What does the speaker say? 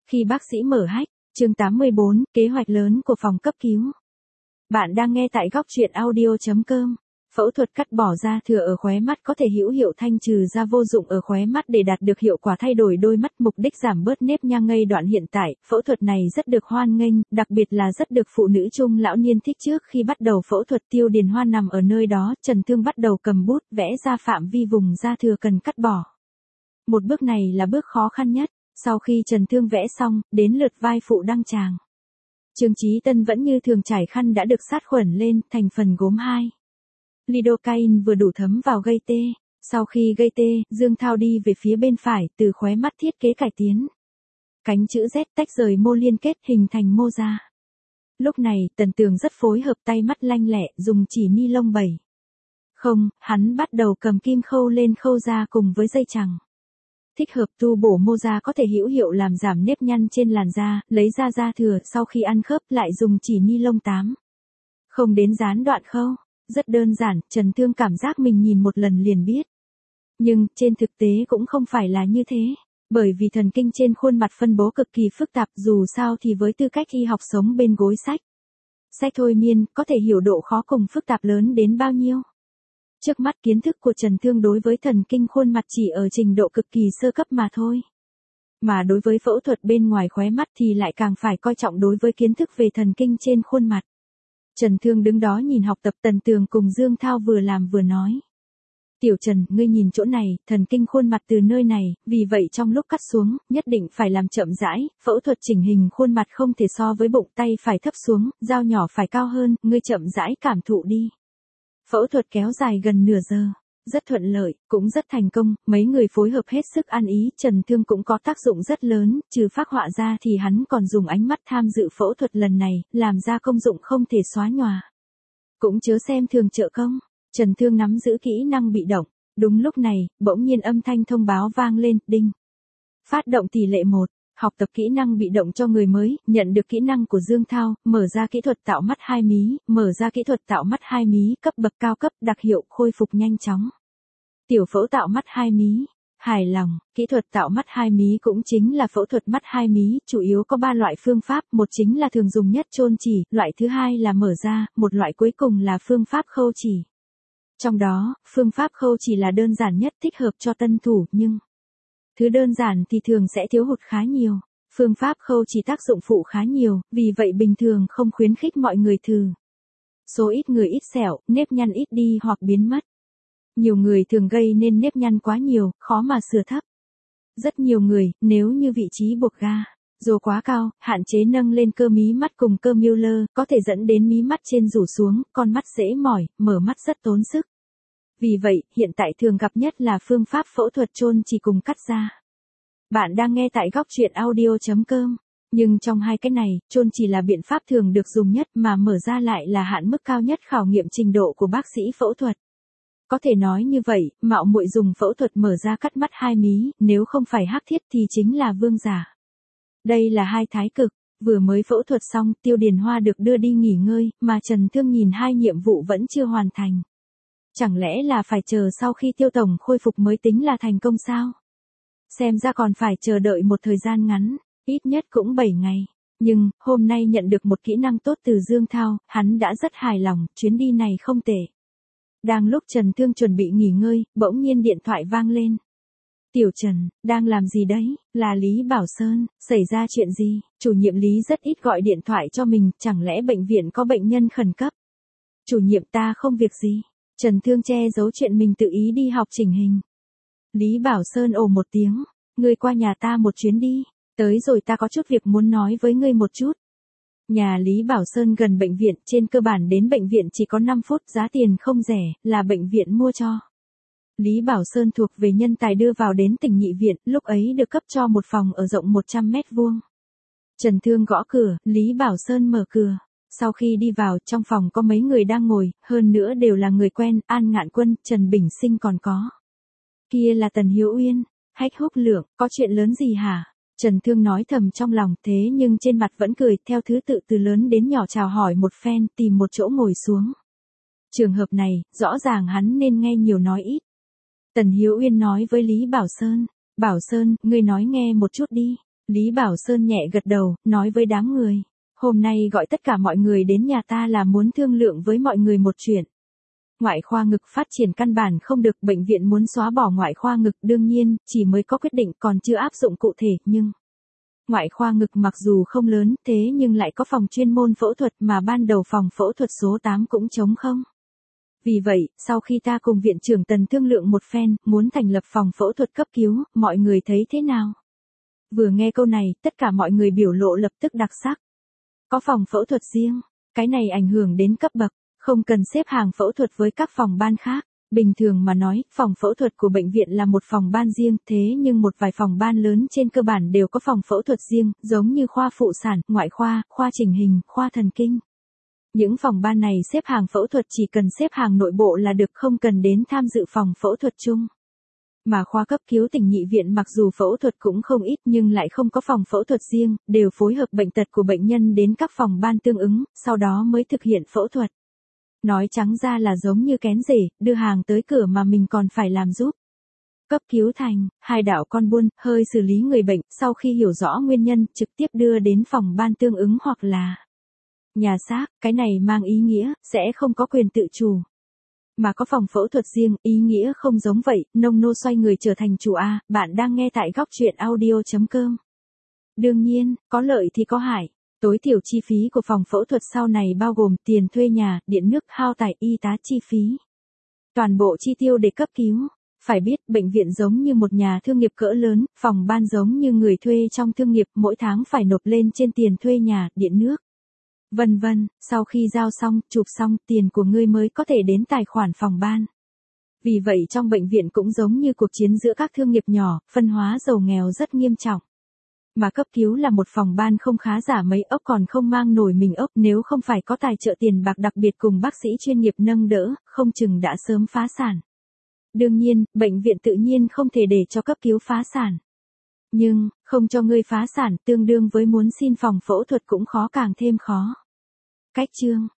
Khi bác sĩ mở hách, chương 84, kế hoạch lớn của phòng cấp cứu. Bạn đang nghe tại góc truyện audio.com. Phẫu thuật cắt bỏ da thừa ở khóe mắt có thể hữu hiệu thanh trừ da vô dụng ở khóe mắt để đạt được hiệu quả thay đổi đôi mắt, mục đích giảm bớt nếp nhang ngây đoạn hiện tại. Phẫu thuật này rất được hoan nghênh, đặc biệt là rất được phụ nữ trung lão niên thích. Trước khi bắt đầu phẫu thuật, Tiêu Điền Hoa nằm ở nơi đó, Trần Thương bắt đầu cầm bút vẽ ra phạm vi vùng da thừa cần cắt bỏ. Một bước này là bước khó khăn nhất. Sau khi Trần Thương vẽ xong, đến lượt vai phụ đăng tràng. Trương Chí Tân vẫn như thường trải khăn đã được sát khuẩn lên, thành phần gốm 2. Lidocaine vừa đủ thấm vào gây tê. Sau khi gây tê, Dương Thao đi về phía bên phải, từ khóe mắt thiết kế cải tiến. Cánh chữ Z tách rời mô liên kết hình thành mô da. Lúc này, Tần Tường rất phối hợp, tay mắt lanh lẹ, dùng chỉ ni lông 7. Không, hắn bắt đầu cầm kim khâu lên khâu da cùng với dây chằng. Thích hợp tu bổ mô da có thể hữu hiệu làm giảm nếp nhăn trên làn da, lấy ra da thừa, sau khi ăn khớp lại dùng chỉ ni lông 8. Không đến gián đoạn khâu. Rất đơn giản, Trần Thương cảm giác mình nhìn một lần liền biết. Nhưng, trên thực tế cũng không phải là như thế. Bởi vì thần kinh trên khuôn mặt phân bố cực kỳ phức tạp, dù sao thì với tư cách y học sống bên gối sách thôi miên, có thể hiểu độ khó cùng phức tạp lớn đến bao nhiêu. Trước mắt kiến thức của Trần Thương đối với thần kinh khuôn mặt chỉ ở trình độ cực kỳ sơ cấp mà thôi. Mà đối với phẫu thuật bên ngoài khóe mắt thì lại càng phải coi trọng đối với kiến thức về thần kinh trên khuôn mặt. Trần Thương đứng đó nhìn học tập. Tần Tường cùng Dương Thao vừa làm vừa nói. Tiểu Trần, ngươi nhìn chỗ này, thần kinh khuôn mặt từ nơi này, vì vậy trong lúc cắt xuống, nhất định phải làm chậm rãi, phẫu thuật chỉnh hình khuôn mặt không thể so với bụng, tay phải thấp xuống, dao nhỏ phải cao hơn, ngươi chậm rãi cảm thụ đi. Phẫu thuật kéo dài gần nửa giờ. Rất thuận lợi, cũng rất thành công, mấy người phối hợp hết sức ăn ý. Trần Thương cũng có tác dụng rất lớn, trừ phác họa ra thì hắn còn dùng ánh mắt tham dự phẫu thuật lần này, làm ra công dụng không thể xóa nhòa. Cũng chớ xem thường trợ công. Trần Thương nắm giữ kỹ năng bị động. Đúng lúc này, bỗng nhiên âm thanh thông báo vang lên, đinh. Phát động tỷ lệ 1. Học tập kỹ năng bị động cho người mới, nhận được kỹ năng của Dương Thao, mở ra kỹ thuật tạo mắt 2 mí, mở ra kỹ thuật tạo mắt 2 mí, cấp bậc cao cấp, đặc hiệu, khôi phục nhanh chóng. Tiểu phẫu tạo mắt 2 mí. Hài lòng, kỹ thuật tạo mắt 2 mí cũng chính là phẫu thuật mắt 2 mí, chủ yếu có 3 loại phương pháp, một chính là thường dùng nhất chôn chỉ, loại thứ hai là mở ra, một loại cuối cùng là phương pháp khâu chỉ. Trong đó, phương pháp khâu chỉ là đơn giản nhất, thích hợp cho tân thủ, nhưng thứ đơn giản thì thường sẽ thiếu hụt khá nhiều. Phương pháp khâu chỉ tác dụng phụ khá nhiều, vì vậy bình thường không khuyến khích mọi người thử. Số ít người ít sẹo, nếp nhăn ít đi hoặc biến mất. Nhiều người thường gây nên nếp nhăn quá nhiều, khó mà sửa thấp. Rất nhiều người, nếu như vị trí buộc ga rô quá cao, hạn chế nâng lên cơ mí mắt cùng cơ Mueller, có thể dẫn đến mí mắt trên rủ xuống, con mắt dễ mỏi, mở mắt rất tốn sức. Vì vậy, hiện tại thường gặp nhất là phương pháp phẫu thuật chôn chỉ cùng cắt da. Bạn đang nghe tại góc truyện audio.com. Nhưng trong hai cái này, chôn chỉ là biện pháp thường được dùng nhất, mà mở ra lại là hạn mức cao nhất khảo nghiệm trình độ của bác sĩ phẫu thuật. Có thể nói như vậy, mạo muội dùng phẫu thuật mở ra cắt mắt 2 mí, nếu không phải hắc thiết thì chính là vương giả. Đây là hai thái cực. Vừa mới phẫu thuật xong, Tiêu Điền Hoa được đưa đi nghỉ ngơi, mà Trần Thương nhìn hai nhiệm vụ vẫn chưa hoàn thành. Chẳng lẽ là phải chờ sau khi Tiêu tổng khôi phục mới tính là thành công sao? Xem ra còn phải chờ đợi một thời gian ngắn, ít nhất cũng 7 ngày. Nhưng, hôm nay nhận được một kỹ năng tốt từ Dương Thao, hắn đã rất hài lòng, chuyến đi này không tệ. Đang lúc Trần Thương chuẩn bị nghỉ ngơi, bỗng nhiên điện thoại vang lên. Tiểu Trần, đang làm gì đấy? Là Lý Bảo Sơn, xảy ra chuyện gì? Chủ nhiệm Lý rất ít gọi điện thoại cho mình, chẳng lẽ bệnh viện có bệnh nhân khẩn cấp? Chủ nhiệm ta không việc gì. Trần Thương che giấu chuyện mình tự ý đi học chỉnh hình. Lý Bảo Sơn ồ một tiếng, ngươi qua nhà ta một chuyến đi, tới rồi ta có chút việc muốn nói với ngươi một chút. Nhà Lý Bảo Sơn gần bệnh viện, trên cơ bản đến bệnh viện chỉ có 5 phút, giá tiền không rẻ, là bệnh viện mua cho. Lý Bảo Sơn thuộc về nhân tài đưa vào đến tỉnh nhị viện, lúc ấy được cấp cho một phòng ở rộng 100 mét vuông. Trần Thương gõ cửa, Lý Bảo Sơn mở cửa. Sau khi đi vào, trong phòng có mấy người đang ngồi, hơn nữa đều là người quen, An Ngạn Quân, Trần Bình Sinh còn có. Kia là Tần Hiếu Uyên, Hách Húc Lượng, có chuyện lớn gì hả? Trần Thương nói thầm trong lòng, thế nhưng trên mặt vẫn cười, theo thứ tự từ lớn đến nhỏ chào hỏi một phen, tìm một chỗ ngồi xuống. Trường hợp này, rõ ràng hắn nên nghe nhiều nói ít. Tần Hiếu Uyên nói với Lý Bảo Sơn, Bảo Sơn, ngươi nói nghe một chút đi. Lý Bảo Sơn nhẹ gật đầu, nói với đám người. Hôm nay gọi tất cả mọi người đến nhà ta là muốn thương lượng với mọi người một chuyện. Ngoại khoa ngực phát triển căn bản không được, bệnh viện muốn xóa bỏ ngoại khoa ngực, đương nhiên, chỉ mới có quyết định còn chưa áp dụng cụ thể, nhưng ngoại khoa ngực mặc dù không lớn, thế nhưng lại có phòng chuyên môn phẫu thuật mà ban đầu phòng phẫu thuật số 8 cũng trống không. Vì vậy, sau khi ta cùng viện trưởng Tần thương lượng một phen, muốn thành lập phòng phẫu thuật cấp cứu, mọi người thấy thế nào? Vừa nghe câu này, tất cả mọi người biểu lộ lập tức đặc sắc. Có phòng phẫu thuật riêng, cái này ảnh hưởng đến cấp bậc, không cần xếp hàng phẫu thuật với các phòng ban khác. Bình thường mà nói, phòng phẫu thuật của bệnh viện là một phòng ban riêng, thế nhưng một vài phòng ban lớn trên cơ bản đều có phòng phẫu thuật riêng, giống như khoa phụ sản, ngoại khoa, khoa chỉnh hình, khoa thần kinh. Những phòng ban này xếp hàng phẫu thuật chỉ cần xếp hàng nội bộ là được, không cần đến tham dự phòng phẫu thuật chung. Mà khoa cấp cứu tỉnh nhị viện mặc dù phẫu thuật cũng không ít nhưng lại không có phòng phẫu thuật riêng, đều phối hợp bệnh tật của bệnh nhân đến các phòng ban tương ứng, sau đó mới thực hiện phẫu thuật. Nói trắng ra là giống như kén rể, đưa hàng tới cửa mà mình còn phải làm giúp. Cấp cứu thành, hai đạo con buôn, hơi xử lý người bệnh, sau khi hiểu rõ nguyên nhân, trực tiếp đưa đến phòng ban tương ứng hoặc là nhà xác, cái này mang ý nghĩa, sẽ không có quyền tự chủ. Mà có phòng phẫu thuật riêng, ý nghĩa không giống vậy, nông nô xoay người trở thành chủ A, bạn đang nghe tại góc truyện audio.com. Đương nhiên, có lợi thì có hại. Tối thiểu chi phí của phòng phẫu thuật sau này bao gồm tiền thuê nhà, điện nước, hao tài, y tá chi phí. Toàn bộ chi tiêu để cấp cứu. Phải biết, bệnh viện giống như một nhà thương nghiệp cỡ lớn, phòng ban giống như người thuê trong thương nghiệp, mỗi tháng phải nộp lên trên tiền thuê nhà, điện nước. Vân vân, sau khi giao xong, chụp xong, tiền của ngươi mới có thể đến tài khoản phòng ban. Vì vậy trong bệnh viện cũng giống như cuộc chiến giữa các thương nghiệp nhỏ, phân hóa giàu nghèo rất nghiêm trọng. Mà cấp cứu là một phòng ban không khá giả mấy ốc còn không mang nổi mình ốc, nếu không phải có tài trợ tiền bạc đặc biệt cùng bác sĩ chuyên nghiệp nâng đỡ, không chừng đã sớm phá sản. Đương nhiên, bệnh viện tự nhiên không thể để cho cấp cứu phá sản. Nhưng, không cho ngươi phá sản tương đương với muốn xin phòng phẫu thuật cũng khó càng thêm khó. Cách chương